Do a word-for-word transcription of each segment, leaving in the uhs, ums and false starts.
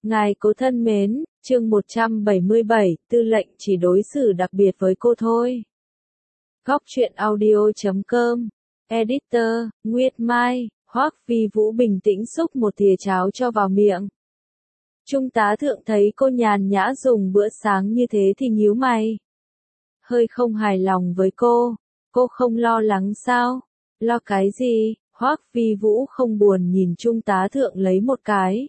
Ngài cố thân mến, chương một trăm bảy mươi bảy, tư lệnh chỉ đối xử đặc biệt với cô thôi. Góc truyện audio chấm com, Editor, Nguyệt Mai, Hoắc Vi Vũ bình tĩnh xúc một thìa cháo cho vào miệng. Trung tá thượng thấy cô nhàn nhã dùng bữa sáng như thế thì nhíu mày. Hơi không hài lòng với cô, cô không lo lắng sao? Lo cái gì? Hoắc Vi Vũ không buồn nhìn Trung tá thượng lấy một cái.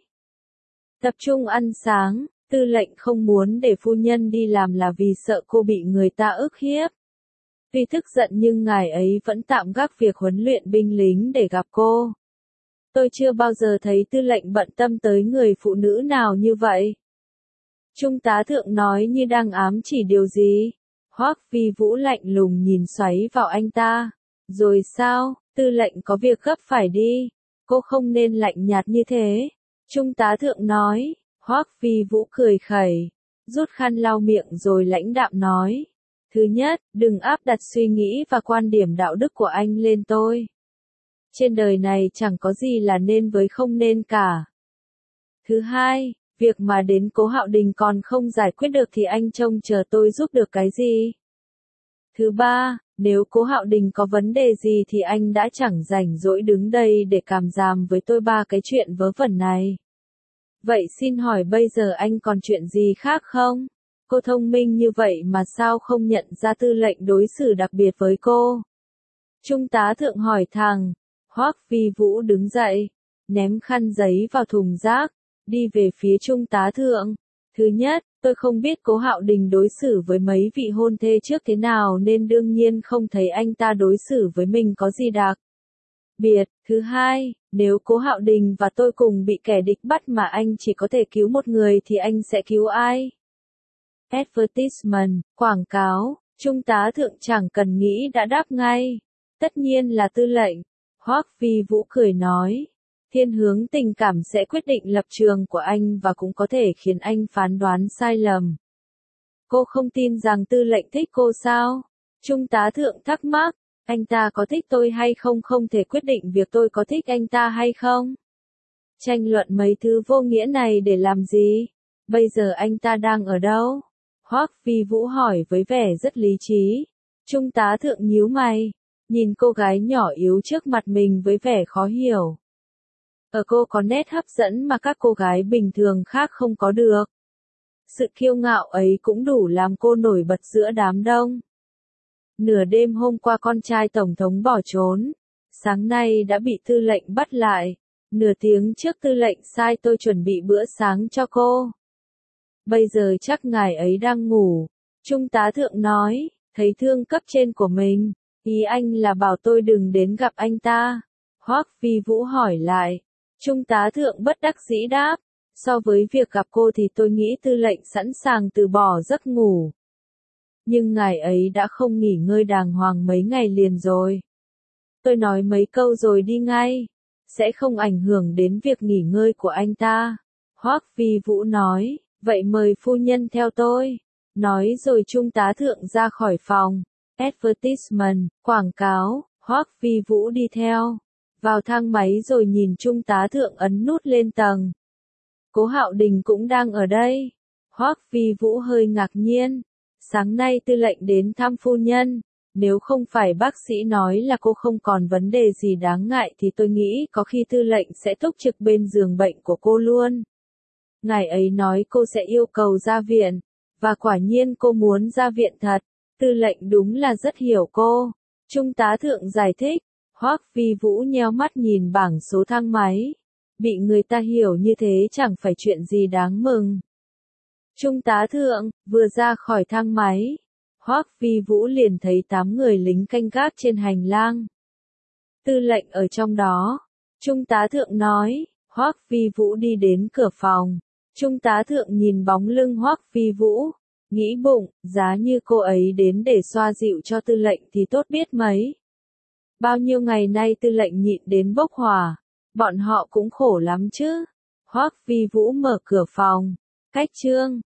Tập trung ăn sáng, tư lệnh không muốn để phu nhân đi làm là vì sợ cô bị người ta ức hiếp. Tuy tức giận nhưng ngài ấy vẫn tạm gác việc huấn luyện binh lính để gặp cô. Tôi chưa bao giờ thấy tư lệnh bận tâm tới người phụ nữ nào như vậy. Trung tá thượng nói như đang ám chỉ điều gì. Hoắc Vi Vũ lạnh lùng nhìn xoáy vào anh ta. Rồi sao, tư lệnh có việc gấp phải đi. Cô không nên lạnh nhạt như thế. Trung tá thượng nói. Hoắc Vi Vũ cười khẩy, rút khăn lau miệng rồi lãnh đạm nói. Thứ nhất, đừng áp đặt suy nghĩ và quan điểm đạo đức của anh lên tôi. Trên đời này chẳng có gì là nên với không nên cả. Thứ hai, việc mà đến Cố Hạo Đình còn không giải quyết được thì anh trông chờ tôi giúp được cái gì. Thứ ba, nếu Cố Hạo Đình có vấn đề gì thì anh đã chẳng rảnh rỗi đứng đây để càm ràm với tôi ba cái chuyện vớ vẩn này. Vậy xin hỏi bây giờ anh còn chuyện gì khác không? Cô thông minh như vậy mà sao không nhận ra tư lệnh đối xử đặc biệt với cô? Trung tá thượng hỏi thẳng. Hoắc Vi Vũ đứng dậy, ném khăn giấy vào thùng rác, đi về phía Trung tá thượng. Thứ nhất, tôi không biết Cố Hạo Đình đối xử với mấy vị hôn thê trước thế nào nên đương nhiên không thấy anh ta đối xử với mình có gì đặc biệt. Thứ hai, nếu Cố Hạo Đình và tôi cùng bị kẻ địch bắt mà anh chỉ có thể cứu một người thì anh sẽ cứu ai? Advertisement, quảng cáo, Trung tá thượng chẳng cần nghĩ đã đáp ngay. Tất nhiên là tư lệnh. Hoắc Vi Vũ cười nói. Thiên hướng tình cảm sẽ quyết định lập trường của anh và cũng có thể khiến anh phán đoán sai lầm. Cô không tin rằng tư lệnh thích cô sao? Trung tá thượng thắc mắc. Anh ta có thích tôi hay không không thể quyết định việc tôi có thích anh ta hay không. Tranh luận mấy thứ vô nghĩa này để làm gì? Bây giờ anh ta đang ở đâu? Hoắc Vi Vũ hỏi với vẻ rất lý trí. Trung tá thượng nhíu mày, nhìn cô gái nhỏ yếu trước mặt mình với vẻ khó hiểu. Ở cô có nét hấp dẫn mà các cô gái bình thường khác không có được. Sự kiêu ngạo ấy cũng đủ làm cô nổi bật giữa đám đông. Nửa đêm hôm qua con trai Tổng thống bỏ trốn. Sáng nay đã bị tư lệnh bắt lại. Nửa tiếng trước tư lệnh sai tôi chuẩn bị bữa sáng cho cô. Bây giờ chắc ngài ấy đang ngủ. Trung tá thượng nói, thấy thương cấp trên của mình. Ý anh là bảo tôi đừng đến gặp anh ta. Hoắc Vi Vũ hỏi lại. Trung tá thượng bất đắc dĩ đáp. So với việc gặp cô thì tôi nghĩ tư lệnh sẵn sàng từ bỏ giấc ngủ. Nhưng ngài ấy đã không nghỉ ngơi đàng hoàng mấy ngày liền rồi. Tôi nói mấy câu rồi đi ngay. Sẽ không ảnh hưởng đến việc nghỉ ngơi của anh ta. Hoắc Vi Vũ nói, vậy mời phu nhân theo tôi. Nói rồi Trung tá thượng ra khỏi phòng. Advertisement, quảng cáo, Hoắc Vi Vũ đi theo. Vào thang máy rồi nhìn Trung tá thượng ấn nút lên tầng. Cố Hạo Đình cũng đang ở đây. Hoắc Vi Vũ hơi ngạc nhiên. Sáng nay tư lệnh đến thăm phu nhân. Nếu không phải bác sĩ nói là cô không còn vấn đề gì đáng ngại thì tôi nghĩ có khi tư lệnh sẽ túc trực bên giường bệnh của cô luôn. Ngài ấy nói cô sẽ yêu cầu ra viện. Và quả nhiên cô muốn ra viện thật. Tư lệnh đúng là rất hiểu cô. Trung tá thượng giải thích. Hoắc Vi Vũ nheo mắt nhìn bảng số thang máy. Bị người ta hiểu như thế chẳng phải chuyện gì đáng mừng. Trung tá thượng, vừa ra khỏi thang máy. Hoắc Vi Vũ liền thấy tám người lính canh gác trên hành lang. Tư lệnh ở trong đó. Trung tá thượng nói. Hoắc Vi Vũ đi đến cửa phòng. Trung tá thượng nhìn bóng lưng Hoắc Vi Vũ. Nghĩ bụng, giá như cô ấy đến để xoa dịu cho tư lệnh thì tốt biết mấy. Bao nhiêu ngày nay tư lệnh nhịn đến bốc hỏa. Bọn họ cũng khổ lắm chứ. Hoắc Vi Vũ mở cửa phòng. Cách chương.